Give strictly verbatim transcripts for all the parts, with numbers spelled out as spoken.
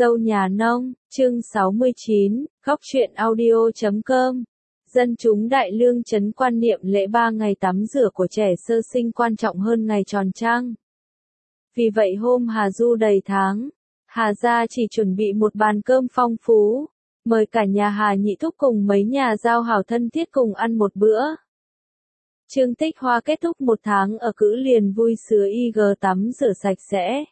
Dâu nhà nông, chương sáu mươi chín, góc truyện audio chấm com. Dân chúng Đại Lương trấn quan niệm lễ ba ngày tắm rửa của trẻ sơ sinh quan trọng hơn ngày tròn trăng. Vì vậy hôm Hà Du đầy tháng, Hà gia chỉ chuẩn bị một bàn cơm phong phú, mời cả nhà Hà Nhị Thúc cùng mấy nhà giao hảo thân thiết cùng ăn một bữa. Trương Tích Hoa kết thúc một tháng ở cữ liền vui sướng y gờ tắm rửa sạch sẽ.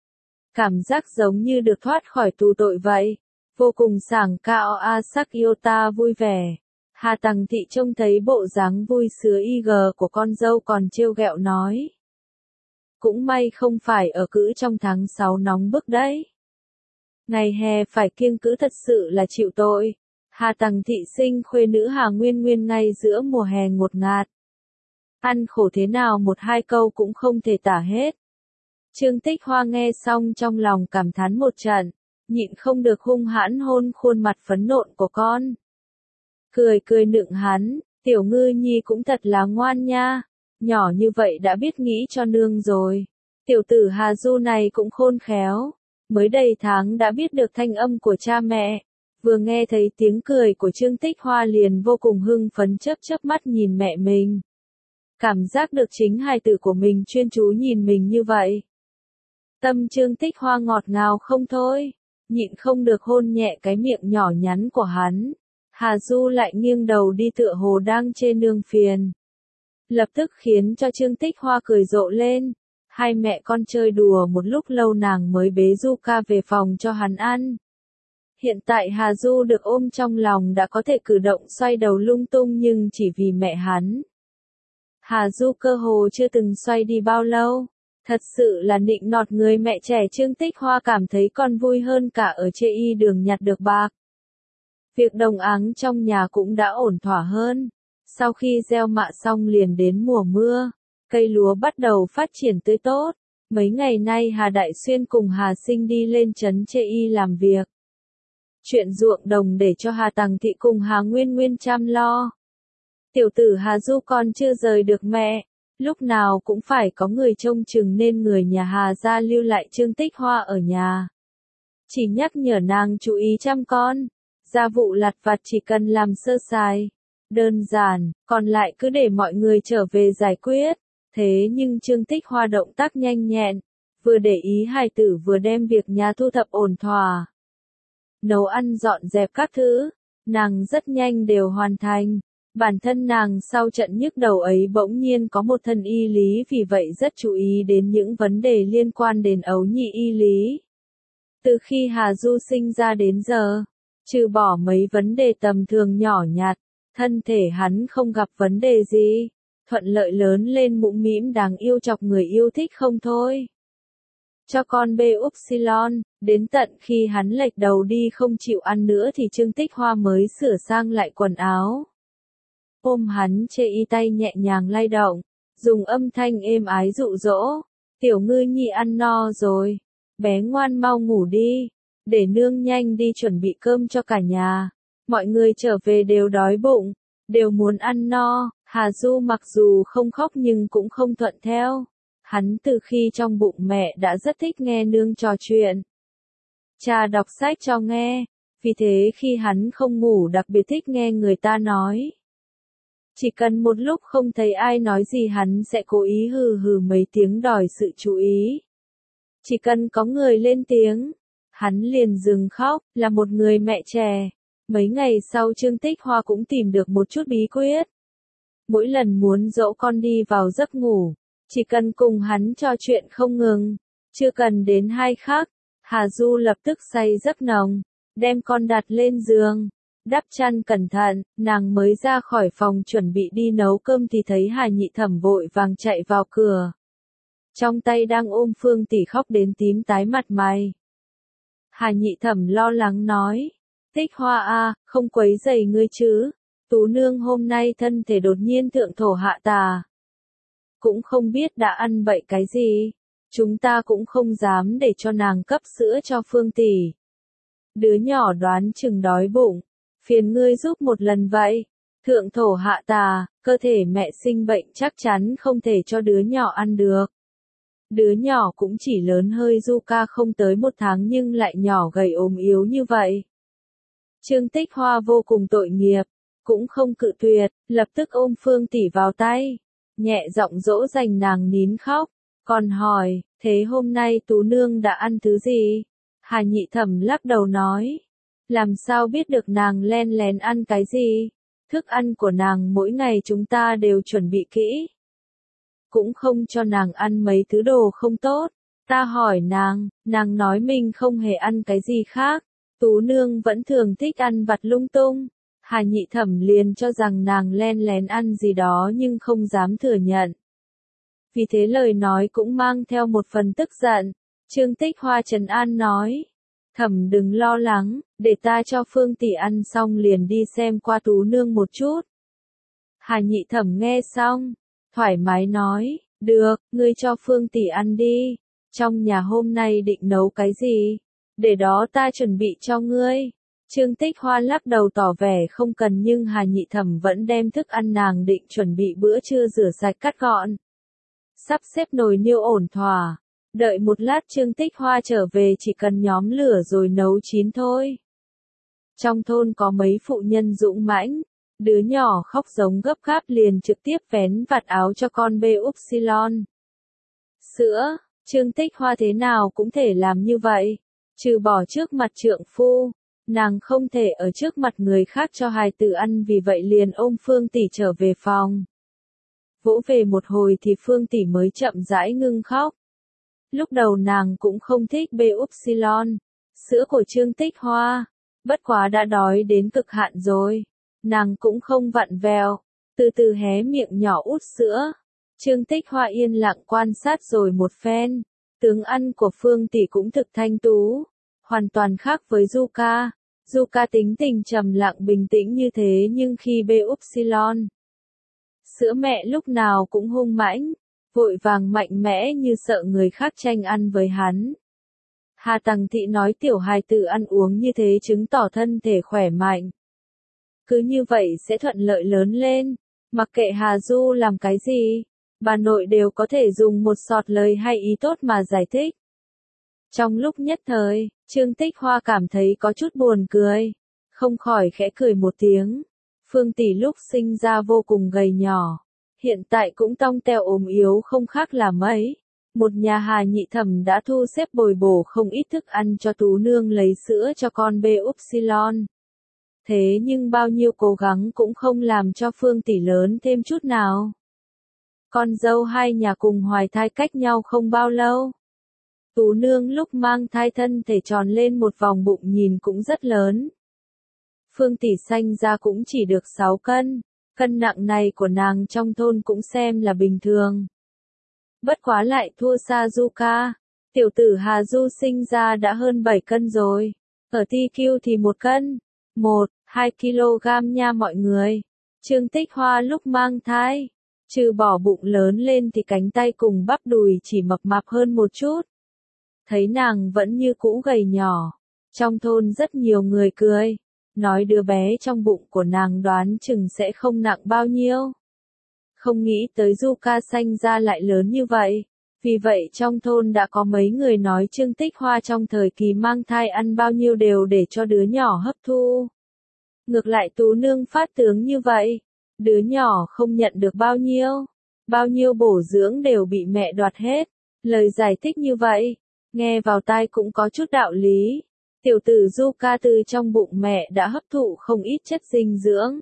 Cảm giác giống như được thoát khỏi tù tội vậy, vô cùng sảng cao a sắc yêu ta vui vẻ. Hà Tằng Thị trông thấy bộ dáng vui sướng y gờ của con dâu còn trêu ghẹo nói. Cũng may không phải ở cữ trong tháng sáu nóng bức đấy. Ngày hè phải kiêng cữ thật sự là chịu tội. Hà Tằng Thị sinh khuê nữ Hà Nguyên Nguyên ngay giữa mùa hè ngột ngạt. Ăn khổ thế nào một hai câu cũng không thể tả hết. Trương Tích Hoa nghe xong trong lòng cảm thán một trận, nhịn không được hung hãn hôn khuôn mặt phấn nộn của con. Cười cười nựng hắn, tiểu ngư nhi cũng thật là ngoan nha, nhỏ như vậy đã biết nghĩ cho nương rồi. Tiểu tử Hà Du này cũng khôn khéo, mới đầy tháng đã biết được thanh âm của cha mẹ, vừa nghe thấy tiếng cười của Trương Tích Hoa liền vô cùng hưng phấn chớp chớp mắt nhìn mẹ mình. Cảm giác được chính hài tử của mình chuyên chú nhìn mình như vậy. Tâm Trương Tích Hoa ngọt ngào không thôi, nhịn không được hôn nhẹ cái miệng nhỏ nhắn của hắn. Hà Du lại nghiêng đầu đi tựa hồ đang chê nương phiền. Lập tức khiến cho Trương Tích Hoa cười rộ lên. Hai mẹ con chơi đùa một lúc lâu nàng mới bế Du Ca về phòng cho hắn ăn. Hiện tại Hà Du được ôm trong lòng đã có thể cử động xoay đầu lung tung nhưng chỉ vì mẹ hắn. Hà Du cơ hồ chưa từng xoay đi bao lâu. Thật sự là nịnh nọt người mẹ trẻ Trương Tích Hoa cảm thấy còn vui hơn cả ở chê y đường nhặt được bạc. Việc đồng áng trong nhà cũng đã ổn thỏa hơn. Sau khi gieo mạ xong liền đến mùa mưa, cây lúa bắt đầu phát triển tươi tốt. Mấy ngày nay Hà Đại Xuyên cùng Hà Sinh đi lên trấn chê y làm việc. Chuyện ruộng đồng để cho Hà Tằng Thị cùng Hà Nguyên Nguyên chăm lo. Tiểu tử Hà Du còn chưa rời được mẹ. Lúc nào cũng phải có người trông chừng nên người nhà Hà gia lưu lại Trương Tích Hoa ở nhà. Chỉ nhắc nhở nàng chú ý chăm con. Gia vụ lặt vặt chỉ cần làm sơ sài. Đơn giản, còn lại cứ để mọi người trở về giải quyết. Thế nhưng Trương Tích Hoa động tác nhanh nhẹn. Vừa để ý hài tử vừa đem việc nhà thu thập ổn thỏa. Nấu ăn dọn dẹp các thứ. Nàng rất nhanh đều hoàn thành. Bản thân nàng sau trận nhức đầu ấy bỗng nhiên có một thân y lý vì vậy rất chú ý đến những vấn đề liên quan đến ấu nhị y lý. Từ khi Hà Du sinh ra đến giờ, trừ bỏ mấy vấn đề tầm thường nhỏ nhặt, thân thể hắn không gặp vấn đề gì, thuận lợi lớn lên mũm mĩm đáng yêu chọc người yêu thích không thôi. Cho con bê upsilon, đến tận khi hắn lệch đầu đi không chịu ăn nữa thì Trương Tích Hoa mới sửa sang lại quần áo. Ôm hắn chê y tay nhẹ nhàng lay động, dùng âm thanh êm ái dụ dỗ, tiểu ngư nhi ăn no rồi, bé ngoan mau ngủ đi, để nương nhanh đi chuẩn bị cơm cho cả nhà, mọi người trở về đều đói bụng, đều muốn ăn no. Hà Du mặc dù không khóc nhưng cũng không thuận theo, hắn từ khi trong bụng mẹ đã rất thích nghe nương trò chuyện. Cha đọc sách cho nghe, vì thế khi hắn không ngủ đặc biệt thích nghe người ta nói. Chỉ cần một lúc không thấy ai nói gì hắn sẽ cố ý hừ hừ mấy tiếng đòi sự chú ý. Chỉ cần có người lên tiếng, hắn liền dừng khóc, là một người mẹ trẻ. Mấy ngày sau Trương Tích Hoa cũng tìm được một chút bí quyết. Mỗi lần muốn dỗ con đi vào giấc ngủ, chỉ cần cùng hắn trò chuyện không ngừng, chưa cần đến hai khắc, Hà Du lập tức say giấc nồng, đem con đặt lên giường. Đắp chăn cẩn thận, nàng mới ra khỏi phòng chuẩn bị đi nấu cơm thì thấy Hà Nhị Thẩm vội vàng chạy vào cửa. Trong tay đang ôm Phương Tỷ khóc đến tím tái mặt mày. Hà Nhị Thẩm lo lắng nói, Tích Hoa a, không quấy rầy ngươi chứ, Tú nương hôm nay thân thể đột nhiên thượng thổ hạ tà. Cũng không biết đã ăn bậy cái gì, chúng ta cũng không dám để cho nàng cấp sữa cho Phương Tỷ. Đứa nhỏ đoán chừng đói bụng. Phiền ngươi giúp một lần vậy. Thượng thổ hạ tà, cơ thể mẹ sinh bệnh chắc chắn không thể cho đứa nhỏ ăn được. Đứa nhỏ cũng chỉ lớn hơi Zuka không tới một tháng nhưng lại nhỏ gầy ốm yếu như vậy. Trương Tích Hoa vô cùng tội nghiệp, cũng không cự tuyệt, lập tức ôm Phương Tỷ vào tay, nhẹ giọng dỗ dành nàng nín khóc, còn hỏi, thế hôm nay Tú Nương đã ăn thứ gì? Hà Nhị Thẩm lắc đầu nói, làm sao biết được nàng len lén ăn cái gì? Thức ăn của nàng mỗi ngày chúng ta đều chuẩn bị kỹ. Cũng không cho nàng ăn mấy thứ đồ không tốt. Ta hỏi nàng, nàng nói mình không hề ăn cái gì khác. Tú Nương vẫn thường thích ăn vặt lung tung. Hà Nhị Thẩm liền cho rằng nàng len lén ăn gì đó nhưng không dám thừa nhận. Vì thế lời nói cũng mang theo một phần tức giận. Trương Tích Hoa trấn an nói, Thẩm đừng lo lắng, để ta cho Phương Tỷ ăn xong liền đi xem qua Tú Nương một chút. Hà Nhị Thẩm nghe xong, thoải mái nói, được, ngươi cho Phương Tỷ ăn đi, trong nhà hôm nay định nấu cái gì, để đó ta chuẩn bị cho ngươi. Trương Tích Hoa lắc đầu tỏ vẻ không cần nhưng Hà Nhị Thẩm vẫn đem thức ăn nàng định chuẩn bị bữa trưa rửa sạch cắt gọn. Sắp xếp nồi niêu ổn thỏa. Đợi một lát Trương Tích Hoa trở về chỉ cần nhóm lửa rồi nấu chín thôi. Trong thôn có mấy phụ nhân dũng mãnh, đứa nhỏ khóc giống gấp gáp liền trực tiếp vén vạt áo cho con bê upsilon. Sữa, Trương Tích Hoa thế nào cũng thể làm như vậy, trừ bỏ trước mặt trượng phu, nàng không thể ở trước mặt người khác cho hài tử ăn vì vậy liền ôm Phương Tỷ trở về phòng. Vỗ về một hồi thì Phương Tỷ mới chậm rãi ngưng khóc. Lúc đầu nàng cũng không thích bê upsilon, sữa của Trương Tích Hoa, bất quá đã đói đến cực hạn rồi, nàng cũng không vặn vẹo, từ từ hé miệng nhỏ út sữa. Trương Tích Hoa yên lặng quan sát rồi một phen, tướng ăn của Phương Tỷ cũng thực thanh tú, hoàn toàn khác với Zuka. Zuka tính tình trầm lặng bình tĩnh như thế nhưng khi bê upsilon, sữa mẹ lúc nào cũng hung mãnh, vội vàng mạnh mẽ như sợ người khác tranh ăn với hắn. Hà Tằng Thị nói tiểu hài tử ăn uống như thế chứng tỏ thân thể khỏe mạnh. Cứ như vậy sẽ thuận lợi lớn lên, mặc kệ Hà Du làm cái gì, bà nội đều có thể dùng một sọt lời hay ý tốt mà giải thích. Trong lúc nhất thời, Trương Tích Hoa cảm thấy có chút buồn cười, không khỏi khẽ cười một tiếng. Phương Tỷ lúc sinh ra vô cùng gầy nhỏ, hiện tại cũng tông teo ốm yếu không khác là mấy. Một nhà Hà Nhị Thẩm đã thu xếp bồi bổ không ít thức ăn cho Tú Nương lấy sữa cho con bê upsilon. Thế nhưng bao nhiêu cố gắng cũng không làm cho Phương Tỷ lớn thêm chút nào. Con dâu hai nhà cùng hoài thai cách nhau không bao lâu. Tú Nương lúc mang thai thân thể tròn lên một vòng bụng nhìn cũng rất lớn. Phương Tỷ sanh ra cũng chỉ được sáu cân, cân nặng này của nàng trong thôn cũng xem là bình thường. Bất quá lại thua xa Zuka, tiểu tử Hà Du sinh ra đã hơn bảy cân rồi, ở tê quy thì một cân, một, hai ki lô gam nha mọi người. Trương Tích Hoa lúc mang thai, trừ bỏ bụng lớn lên thì cánh tay cùng bắp đùi chỉ mập mạp hơn một chút. Thấy nàng vẫn như cũ gầy nhỏ, trong thôn rất nhiều người cười, nói đứa bé trong bụng của nàng đoán chừng sẽ không nặng bao nhiêu. Không nghĩ tới Zuka sanh ra lại lớn như vậy, vì vậy trong thôn đã có mấy người nói Trương Tích Hoa trong thời kỳ mang thai ăn bao nhiêu đều để cho đứa nhỏ hấp thu. Ngược lại Tú Nương phát tướng như vậy, đứa nhỏ không nhận được bao nhiêu, bao nhiêu bổ dưỡng đều bị mẹ đoạt hết. Lời giải thích như vậy, nghe vào tai cũng có chút đạo lý. Tiểu tử Zuka từ trong bụng mẹ đã hấp thụ không ít chất dinh dưỡng.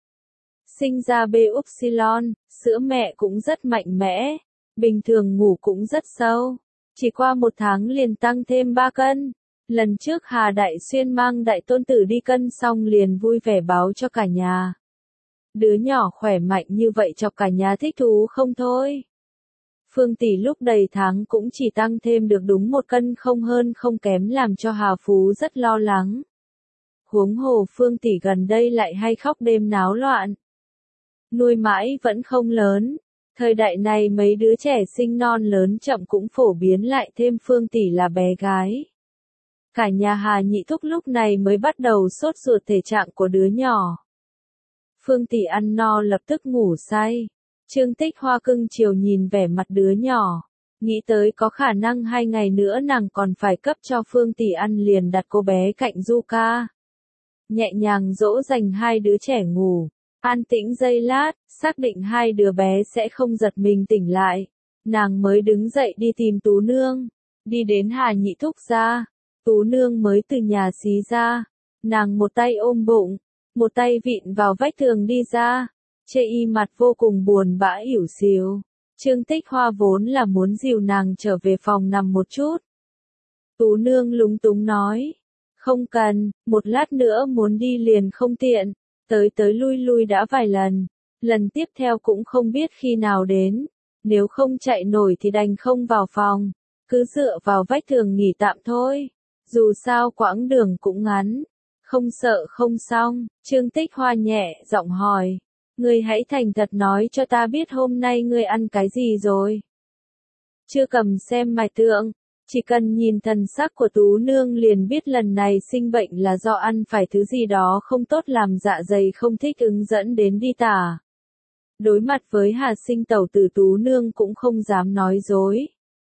Sinh ra bê upsilon, sữa mẹ cũng rất mạnh mẽ, bình thường ngủ cũng rất sâu. Chỉ qua một tháng liền tăng thêm ba cân. Lần trước Hà Đại Xuyên mang đại tôn tử đi cân xong liền vui vẻ báo cho cả nhà. Đứa nhỏ khỏe mạnh như vậy cho cả nhà thích thú không thôi. Phương Tỷ lúc đầy tháng cũng chỉ tăng thêm được đúng một cân không hơn không kém làm cho Hà Phú rất lo lắng. Huống hồ Phương Tỷ gần đây lại hay khóc đêm náo loạn. Nuôi mãi vẫn không lớn. Thời đại này mấy đứa trẻ sinh non lớn chậm cũng phổ biến lại thêm Phương Tỷ là bé gái. Cả nhà Hà Nhị Thúc lúc này mới bắt đầu sốt ruột thể trạng của đứa nhỏ. Phương Tỷ ăn no lập tức ngủ say. Trương Tích Hoa cưng chiều nhìn vẻ mặt đứa nhỏ, Nghĩ tới có khả năng hai ngày nữa nàng còn phải cấp cho Phương Tỷ ăn liền đặt cô bé cạnh Du Ca. Nhẹ nhàng dỗ dành hai đứa trẻ ngủ. An tĩnh giây lát, xác định hai đứa bé sẽ không giật mình tỉnh lại. Nàng mới đứng dậy đi tìm Tú Nương. Đi đến Hà Nhị Thúc gia. Tú Nương mới từ nhà xí ra. Nàng một tay ôm bụng, một tay vịn vào vách tường đi ra. Chê y mặt vô cùng buồn bã ỉu xìu. Trương Tích Hoa vốn là muốn dìu nàng trở về phòng nằm một chút. Tú Nương lúng túng nói. Không cần, một lát nữa muốn đi liền không tiện. Tới tới lui lui đã vài lần. Lần tiếp theo cũng không biết khi nào đến. Nếu không chạy nổi thì đành không vào phòng. Cứ dựa vào vách tường nghỉ tạm thôi. Dù sao quãng đường cũng ngắn. Không sợ không xong. Trương Tích Hoa nhẹ giọng hỏi. Ngươi hãy thành thật nói cho ta biết hôm nay ngươi ăn cái gì rồi. Chưa cầm xem mạch tượng. Chỉ cần nhìn thần sắc của Tú Nương liền biết lần này sinh bệnh là do ăn phải thứ gì đó không tốt làm dạ dày không thích ứng dẫn đến đi tả. Đối mặt với Hà Sinh tẩu tử Tú Nương cũng không dám nói dối.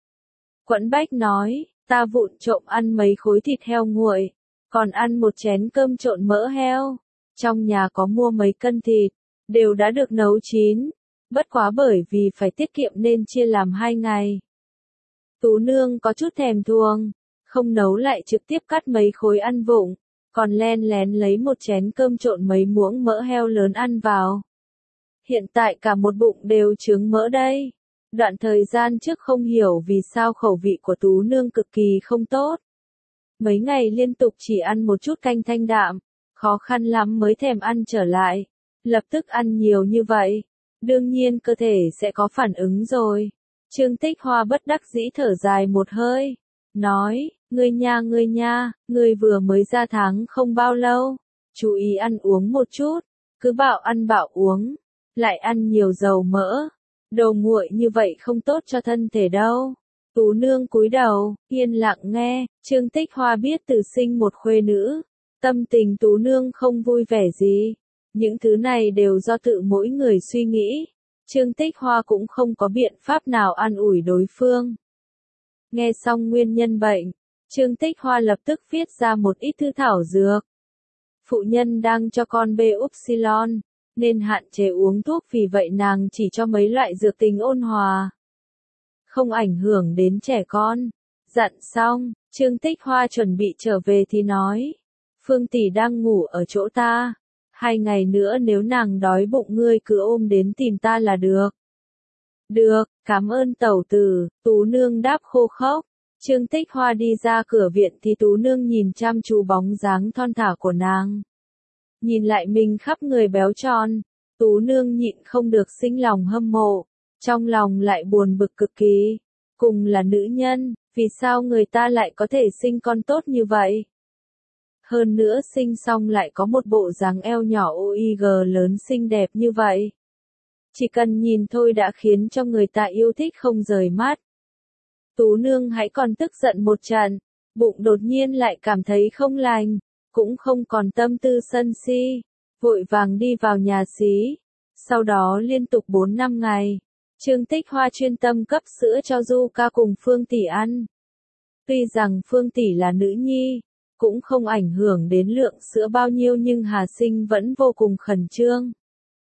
Quẫn Bách nói, ta vụng trộm ăn mấy khối thịt heo nguội, còn ăn một chén cơm trộn mỡ heo. Trong nhà có mua mấy cân thịt, đều đã được nấu chín, bất quá bởi vì phải tiết kiệm nên chia làm hai ngày. Tú Nương có chút thèm thuồng, không nấu lại trực tiếp cắt mấy khối ăn vụng, còn len lén lấy một chén cơm trộn mấy muỗng mỡ heo lớn ăn vào. Hiện tại cả một bụng đều chướng mỡ đây. Đoạn thời gian trước không hiểu vì sao khẩu vị của Tú Nương cực kỳ không tốt. Mấy ngày liên tục chỉ ăn một chút canh thanh đạm, khó khăn lắm mới thèm ăn trở lại. Lập tức ăn nhiều như vậy, đương nhiên cơ thể sẽ có phản ứng rồi. Trương Tích Hoa bất đắc dĩ thở dài một hơi, nói, ngươi nha ngươi nha, ngươi vừa mới ra tháng không bao lâu, chú ý ăn uống một chút, cứ bảo ăn bảo uống, lại ăn nhiều dầu mỡ, đồ nguội như vậy không tốt cho thân thể đâu. Tú Nương cúi đầu, yên lặng nghe. Trương Tích Hoa biết từ sinh một khuê nữ, tâm tình Tú Nương không vui vẻ gì. Những thứ này đều do tự mỗi người suy nghĩ. Trương Tích Hoa cũng không có biện pháp nào an ủi đối phương. Nghe xong nguyên nhân bệnh, Trương Tích Hoa lập tức viết ra một ít thư thảo dược. Phụ nhân đang cho con bê upsilon, nên hạn chế uống thuốc, vì vậy nàng chỉ cho mấy loại dược tình ôn hòa, không ảnh hưởng đến trẻ con. Dặn xong, Trương Tích Hoa chuẩn bị trở về thì nói, Phương tỷ đang ngủ ở chỗ ta. Hai ngày nữa nếu nàng đói bụng ngươi cứ ôm đến tìm ta là được. Được, cảm ơn tẩu tử. Tú Nương đáp khô khốc. Trương Tích Hoa đi ra cửa viện thì Tú Nương nhìn chăm chú bóng dáng thon thả của nàng. Nhìn lại mình khắp người béo tròn, Tú Nương nhịn không được sinh lòng hâm mộ, trong lòng lại buồn bực cực kỳ. Cùng là nữ nhân, vì sao người ta lại có thể sinh con tốt như vậy? Hơn nữa sinh xong lại có một bộ dáng eo nhỏ o i gi lớn xinh đẹp như vậy. Chỉ cần nhìn thôi đã khiến cho người ta yêu thích không rời mắt. Tú Nương hãy còn tức giận một trận, bụng đột nhiên lại cảm thấy không lành, cũng không còn tâm tư sân si, vội vàng đi vào nhà xí. Sau đó liên tục bốn năm ngày, Trương Tích Hoa chuyên tâm cấp sữa cho Du Ca cùng Phương tỷ ăn. Tuy rằng Phương tỷ là nữ nhi, cũng không ảnh hưởng đến lượng sữa bao nhiêu, nhưng Hà Sinh vẫn vô cùng khẩn trương.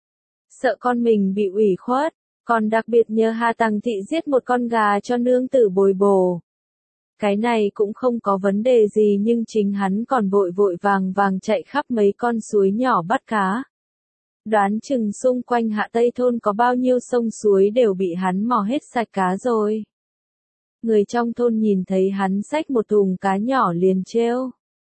Sợ con mình bị ủy khuất, còn đặc biệt nhờ Hà Tằng Thị giết một con gà cho nương tử bồi bổ. Cái này cũng không có vấn đề gì, nhưng chính hắn còn vội vội vàng vàng chạy khắp mấy con suối nhỏ bắt cá. Đoán chừng xung quanh Hạ Tây Thôn có bao nhiêu sông suối đều bị hắn mò hết sạch cá rồi. Người trong thôn nhìn thấy hắn xách một thùng cá nhỏ liền trêu.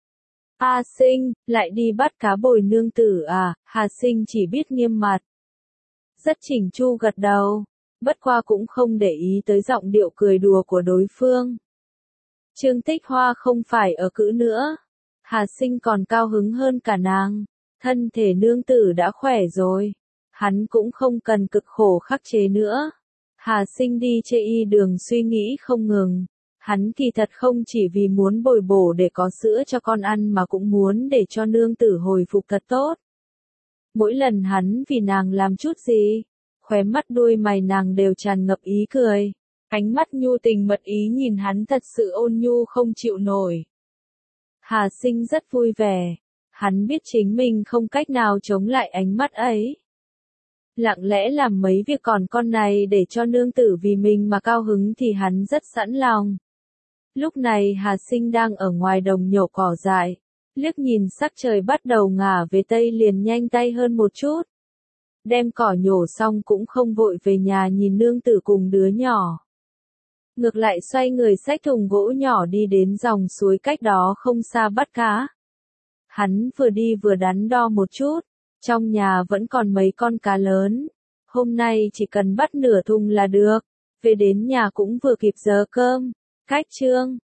A Sinh, lại đi bắt cá bồi nương tử à? Hà Sinh chỉ biết nghiêm mặt. Rất chỉnh chu gật đầu, bất qua cũng không để ý tới giọng điệu cười đùa của đối phương. Trương Tích Hoa không phải ở cữ nữa. Hà Sinh còn cao hứng hơn cả nàng. Thân thể nương tử đã khỏe rồi. Hắn cũng không cần cực khổ khắc chế nữa. Hà Sinh đi chê y đường suy nghĩ không ngừng. Hắn kỳ thật không chỉ vì muốn bồi bổ để có sữa cho con ăn mà cũng muốn để cho nương tử hồi phục thật tốt. Mỗi lần hắn vì nàng làm chút gì, khóe mắt đuôi mày nàng đều tràn ngập ý cười. Ánh mắt nhu tình mật ý nhìn hắn thật sự ôn nhu không chịu nổi. Hà Sinh rất vui vẻ. Hắn biết chính mình không cách nào chống lại ánh mắt ấy. Lặng lẽ làm mấy việc còn con này để cho nương tử vì mình mà cao hứng thì hắn rất sẵn lòng. Lúc này Hà Sinh đang ở ngoài đồng nhổ cỏ dại. Liếc nhìn sắc trời bắt đầu ngả về tây liền nhanh tay hơn một chút. Đem cỏ nhổ xong cũng không vội về nhà nhìn nương tử cùng đứa nhỏ. Ngược lại xoay người xách thùng gỗ nhỏ đi đến dòng suối cách đó không xa bắt cá. Hắn vừa đi vừa đắn đo một chút. Trong nhà vẫn còn mấy con cá lớn. Hôm nay chỉ cần bắt nửa thùng là được. Về đến nhà cũng vừa kịp giờ cơm. Cách chương